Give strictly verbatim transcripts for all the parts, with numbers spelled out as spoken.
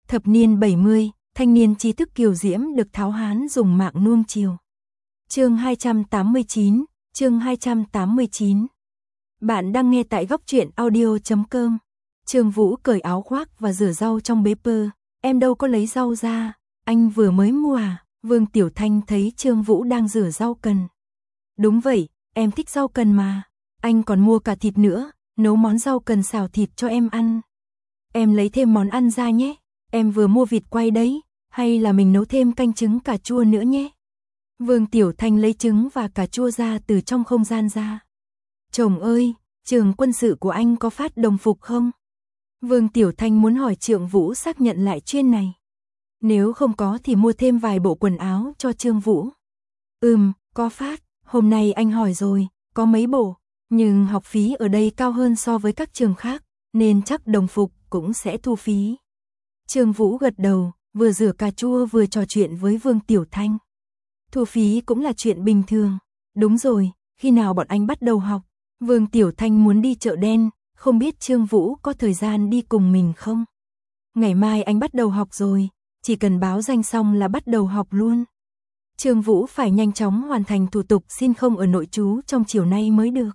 Thập niên bảy mươi, thanh niên trí thức kiều diễm được tháo hán dùng mạng nuông chiều. Chương hai trăm tám mươi chín, chương hai trăm tám mươi chín. Bạn đang nghe tại góc truyện audio chấm com. Trương Vũ cởi áo khoác và rửa rau trong bếp pơ. Em đâu có lấy rau ra, anh vừa mới mua à? Vương Tiểu Thanh thấy Trương Vũ đang rửa rau cần. Đúng vậy, em thích rau cần mà. Anh còn mua cả thịt nữa, nấu món rau cần xào thịt cho em ăn. Em lấy thêm món ăn ra nhé, em vừa mua vịt quay đấy, hay là mình nấu thêm canh trứng cà chua nữa nhé. Vương Tiểu Thanh lấy trứng và cà chua ra từ trong không gian ra. Chồng ơi, trường quân sự của anh có phát đồng phục không? Vương Tiểu Thanh muốn hỏi Trương Vũ xác nhận lại chuyên này. Nếu không có thì mua thêm vài bộ quần áo cho Trương Vũ. Ừm, có phát, hôm nay anh hỏi rồi, có mấy bộ, nhưng học phí ở đây cao hơn so với các trường khác, nên chắc đồng phục cũng sẽ thu phí. Trương Vũ gật đầu, vừa rửa cà chua vừa trò chuyện với Vương Tiểu Thanh. Thu phí cũng là chuyện bình thường. Đúng rồi, khi nào bọn anh bắt đầu học? Vương Tiểu Thanh muốn đi chợ đen, không biết Trương Vũ có thời gian đi cùng mình không? Ngày mai anh bắt đầu học rồi, chỉ cần báo danh xong là bắt đầu học luôn. Trương Vũ phải nhanh chóng hoàn thành thủ tục xin không ở nội trú trong chiều nay mới được.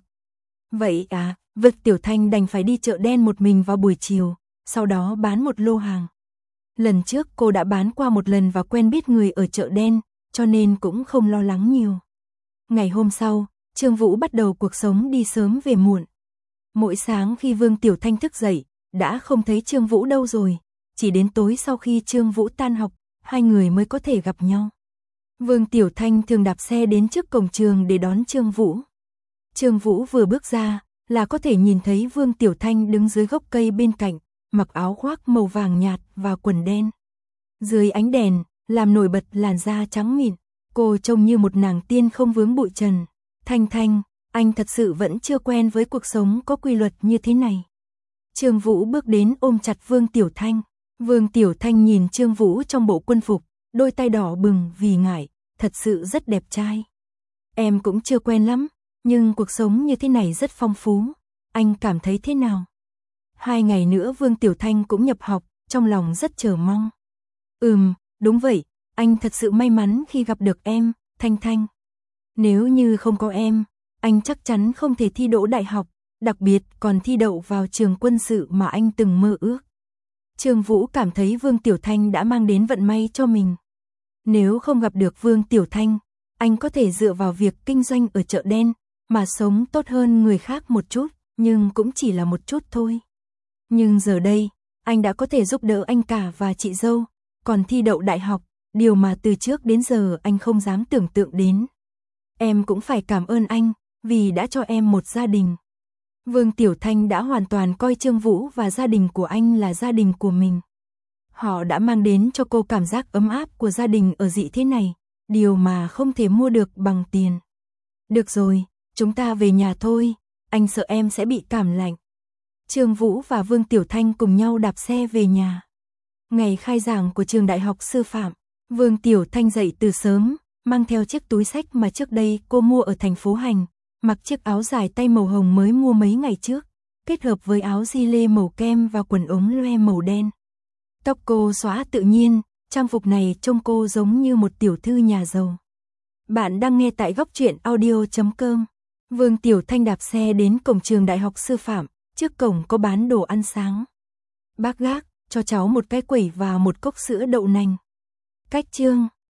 Vậy à, Vương Tiểu Thanh đành phải đi chợ đen một mình vào buổi chiều, sau đó bán một lô hàng. Lần trước cô đã bán qua một lần và quen biết người ở chợ đen, cho nên cũng không lo lắng nhiều. Ngày hôm sau, Trương Vũ bắt đầu cuộc sống đi sớm về muộn. Mỗi sáng khi Vương Tiểu Thanh thức dậy, đã không thấy Trương Vũ đâu rồi, chỉ đến tối sau khi Trương Vũ tan học, hai người mới có thể gặp nhau. Vương Tiểu Thanh thường đạp xe đến trước cổng trường để đón Trương Vũ. Trương Vũ vừa bước ra, là có thể nhìn thấy Vương Tiểu Thanh đứng dưới gốc cây bên cạnh, mặc áo khoác màu vàng nhạt và quần đen. Dưới ánh đèn, làm nổi bật làn da trắng mịn, cô trông như một nàng tiên không vướng bụi trần. Thanh Thanh, anh thật sự vẫn chưa quen với cuộc sống có quy luật như thế này. Trương Vũ bước đến ôm chặt Vương Tiểu Thanh. Vương Tiểu Thanh nhìn Trương Vũ trong bộ quân phục, đôi tay đỏ bừng vì ngại, thật sự rất đẹp trai. Em cũng chưa quen lắm, nhưng cuộc sống như thế này rất phong phú. Anh cảm thấy thế nào? Hai ngày nữa Vương Tiểu Thanh cũng nhập học, trong lòng rất chờ mong. Ừm, đúng vậy, anh thật sự may mắn khi gặp được em, Thanh Thanh. Nếu như không có em, anh chắc chắn không thể thi đỗ đại học, đặc biệt còn thi đậu vào trường quân sự mà anh từng mơ ước. Trương Vũ cảm thấy Vương Tiểu Thanh đã mang đến vận may cho mình. Nếu không gặp được Vương Tiểu Thanh, anh có thể dựa vào việc kinh doanh ở chợ đen, mà sống tốt hơn người khác một chút, nhưng cũng chỉ là một chút thôi. Nhưng giờ đây, anh đã có thể giúp đỡ anh cả và chị dâu, còn thi đậu đại học, điều mà từ trước đến giờ anh không dám tưởng tượng đến. Em cũng phải cảm ơn anh, vì đã cho em một gia đình. Vương Tiểu Thanh đã hoàn toàn coi Trương Vũ và gia đình của anh là gia đình của mình. Họ đã mang đến cho cô cảm giác ấm áp của gia đình ở dị thế này, điều mà không thể mua được bằng tiền. Được rồi, chúng ta về nhà thôi, anh sợ em sẽ bị cảm lạnh. Trương Vũ và Vương Tiểu Thanh cùng nhau đạp xe về nhà. Ngày khai giảng của trường đại học sư phạm, Vương Tiểu Thanh dậy từ sớm, mang theo chiếc túi xách mà trước đây cô mua ở thành phố Hành, mặc chiếc áo dài tay màu hồng mới mua mấy ngày trước, kết hợp với áo gi lê màu kem và quần ống loe màu đen. Tóc cô xõa tự nhiên, trang phục này trông cô giống như một tiểu thư nhà giàu. Bạn đang nghe tại góc truyện audio chấm com. Vương Tiểu Thanh đạp xe đến cổng trường đại học sư phạm, trước cổng có bán đồ ăn sáng. Bác gác, cho cháu một cái quẩy và một cốc sữa đậu nành. Cách chương